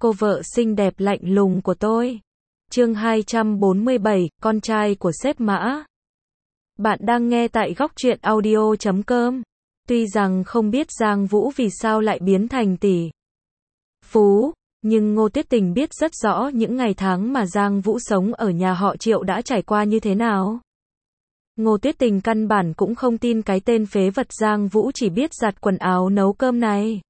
cô vợ xinh đẹp lạnh lùng của tôi. Chương 247, con trai của sếp Mã. Bạn đang nghe tại Góc Truyện Audio.com. Tuy rằng không biết Giang Vũ vì sao lại biến thành tỷ phú, nhưng Ngô Tuyết Tình biết rất rõ những ngày tháng mà Giang Vũ sống ở nhà họ Triệu đã trải qua như thế nào. Ngô Tuyết Tình căn bản cũng không tin cái tên phế vật Giang Vũ chỉ biết giặt quần áo nấu cơm này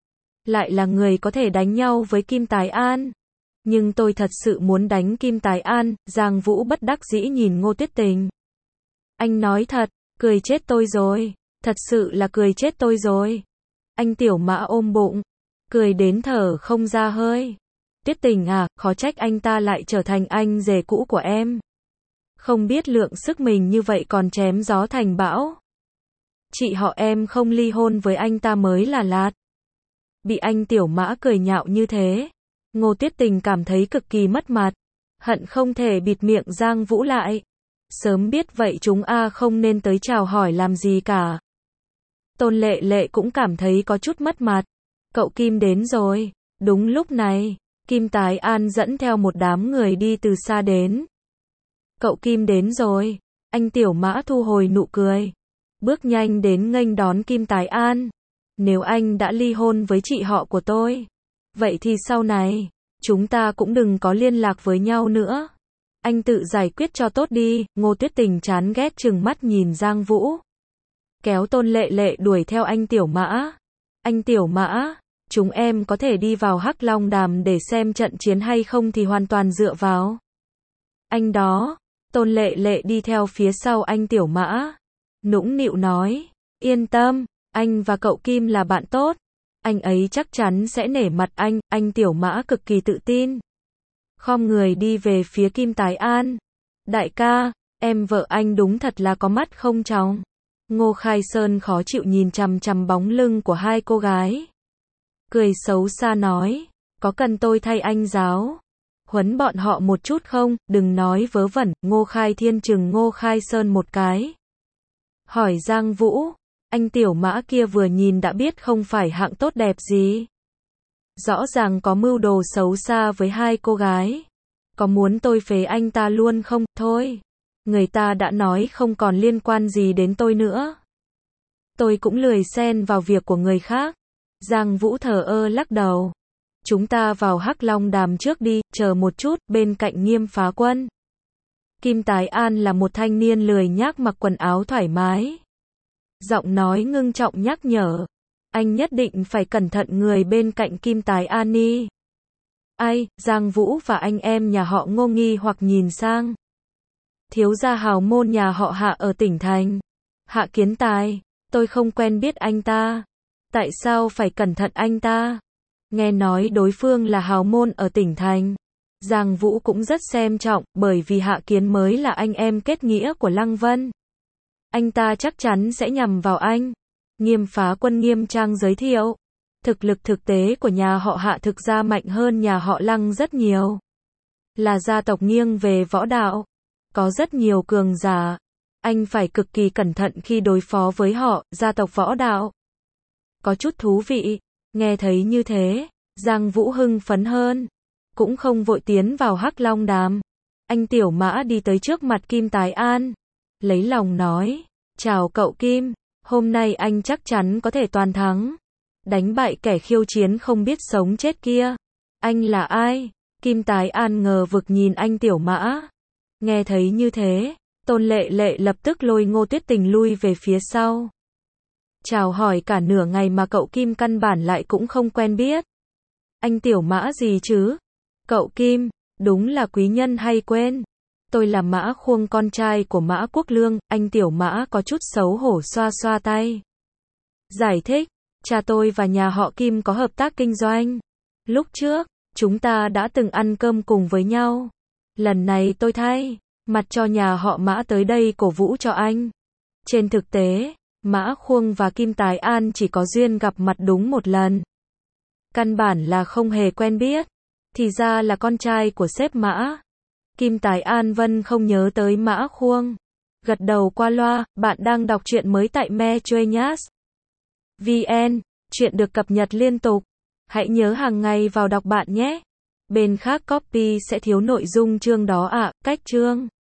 lại là người có thể đánh nhau với Kim Tài An. Nhưng tôi thật sự muốn đánh Kim Tài An. Giang Vũ bất đắc dĩ nhìn Ngô Tuyết Tình. Anh nói thật, cười chết tôi rồi. Thật sự là cười chết tôi rồi. Anh Tiểu Mã ôm bụng, cười đến thở không ra hơi. Tuyết Tình à, khó trách anh ta lại trở thành anh rể cũ của em. Không biết lượng sức mình như vậy còn chém gió thành bão. Chị họ em không ly hôn với anh ta mới là lạt. Bị anh Tiểu Mã cười nhạo như thế, Ngô Tuyết Tình cảm thấy cực kỳ mất mặt, hận không thể bịt miệng Giang Vũ lại. Sớm biết vậy chúng không nên tới chào hỏi làm gì cả. Tôn Lệ Lệ cũng cảm thấy có chút mất mặt. Cậu Kim đến rồi. Đúng lúc này, Kim Tài An dẫn theo một đám người đi từ xa đến. Cậu Kim đến rồi. Anh Tiểu Mã thu hồi nụ cười, bước nhanh đến nghênh đón Kim Tài An. Nếu anh đã ly hôn với chị họ của tôi, vậy thì sau này, chúng ta cũng đừng có liên lạc với nhau nữa. Anh tự giải quyết cho tốt đi. Ngô Tuyết Tình chán ghét trừng mắt nhìn Giang Vũ, kéo Tôn Lệ Lệ đuổi theo anh Tiểu Mã. Anh Tiểu Mã, chúng em có thể đi vào Hắc Long Đàm để xem trận chiến hay không thì hoàn toàn dựa vào anh đó. Tôn Lệ Lệ đi theo phía sau anh Tiểu Mã, nũng nịu nói, yên tâm, anh và cậu Kim là bạn tốt. Anh ấy chắc chắn sẽ nể mặt anh. Anh Tiểu Mã cực kỳ tự tin, khom người đi về phía Kim Tài An. Đại ca, em vợ anh đúng thật là có mắt không tròng. Ngô Khai Sơn khó chịu nhìn chằm chằm bóng lưng của hai cô gái, cười xấu xa nói, có cần tôi thay anh giáo huấn bọn họ một chút không? Đừng nói vớ vẩn. Ngô Khai Thiên chừng Ngô Khai Sơn một cái, hỏi Giang Vũ, anh Tiểu Mã kia vừa nhìn đã biết không phải hạng tốt đẹp gì. Rõ ràng có mưu đồ xấu xa với hai cô gái. Có muốn tôi phế anh ta luôn không? Thôi, người ta đã nói không còn liên quan gì đến tôi nữa. Tôi cũng lười xen vào việc của người khác. Giang Vũ thờ ơ lắc đầu. Chúng ta vào Hắc Long Đàm trước đi, chờ một chút, bên cạnh Nghiêm Phá Quân. Kim Tài An là một thanh niên lười nhác mặc quần áo thoải mái. Giọng nói ngưng trọng nhắc nhở, anh nhất định phải cẩn thận người bên cạnh Kim Tài An đi. Ai? Giang Vũ và anh em nhà họ Ngô nghi hoặc nhìn sang. Thiếu gia hào môn nhà họ Hạ ở tỉnh thành. Hạ Kiến Tài, tôi không quen biết anh ta. Tại sao phải cẩn thận anh ta? Nghe nói đối phương là hào môn ở tỉnh thành. Giang Vũ cũng rất xem trọng, bởi vì Hạ Kiến mới là anh em kết nghĩa của Lăng Vân. Anh ta chắc chắn sẽ nhằm vào anh. Nghiêm Phá Quân nghiêm trang giới thiệu. Thực lực thực tế của nhà họ Hạ thực ra mạnh hơn nhà họ Lăng rất nhiều. Là gia tộc nghiêng về võ đạo. Có rất nhiều cường giả. Anh phải cực kỳ cẩn thận khi đối phó với họ, gia tộc võ đạo. Có chút thú vị. Nghe thấy như thế, Giang Vũ hưng phấn hơn. Cũng không vội tiến vào Hắc Long Đàm. Anh Tiểu Mã đi tới trước mặt Kim Tài An, lấy lòng nói, chào cậu Kim, hôm nay anh chắc chắn có thể toàn thắng. Đánh bại kẻ khiêu chiến không biết sống chết kia. Anh là ai? Kim Tài An ngờ vực nhìn anh Tiểu Mã. Nghe thấy như thế, Tôn Lệ Lệ lập tức lôi Ngô Tuyết Tình lui về phía sau. Chào hỏi cả nửa ngày mà cậu Kim căn bản lại cũng không quen biết. Anh Tiểu Mã gì chứ? Cậu Kim, đúng là quý nhân hay quên. Tôi là Mã Khuông, con trai của Mã Quốc Lương. Anh Tiểu Mã có chút xấu hổ xoa xoa tay. Giải thích, cha tôi và nhà họ Kim có hợp tác kinh doanh. Lúc trước, chúng ta đã từng ăn cơm cùng với nhau. Lần này tôi thay mặt cho nhà họ Mã tới đây cổ vũ cho anh. Trên thực tế, Mã Khuông và Kim Tài An chỉ có duyên gặp mặt đúng một lần. Căn bản là không hề quen biết. Thì ra là con trai của sếp Mã. Kim Tài An Vân không nhớ tới Mã Khuông. Gật đầu qua loa. Bạn đang đọc truyện mới tại me.choinyas.vn. Chuyện được cập nhật liên tục. Hãy nhớ hàng ngày vào đọc bạn nhé. Bên khác copy sẽ thiếu nội dung chương đó ạ. Cách chương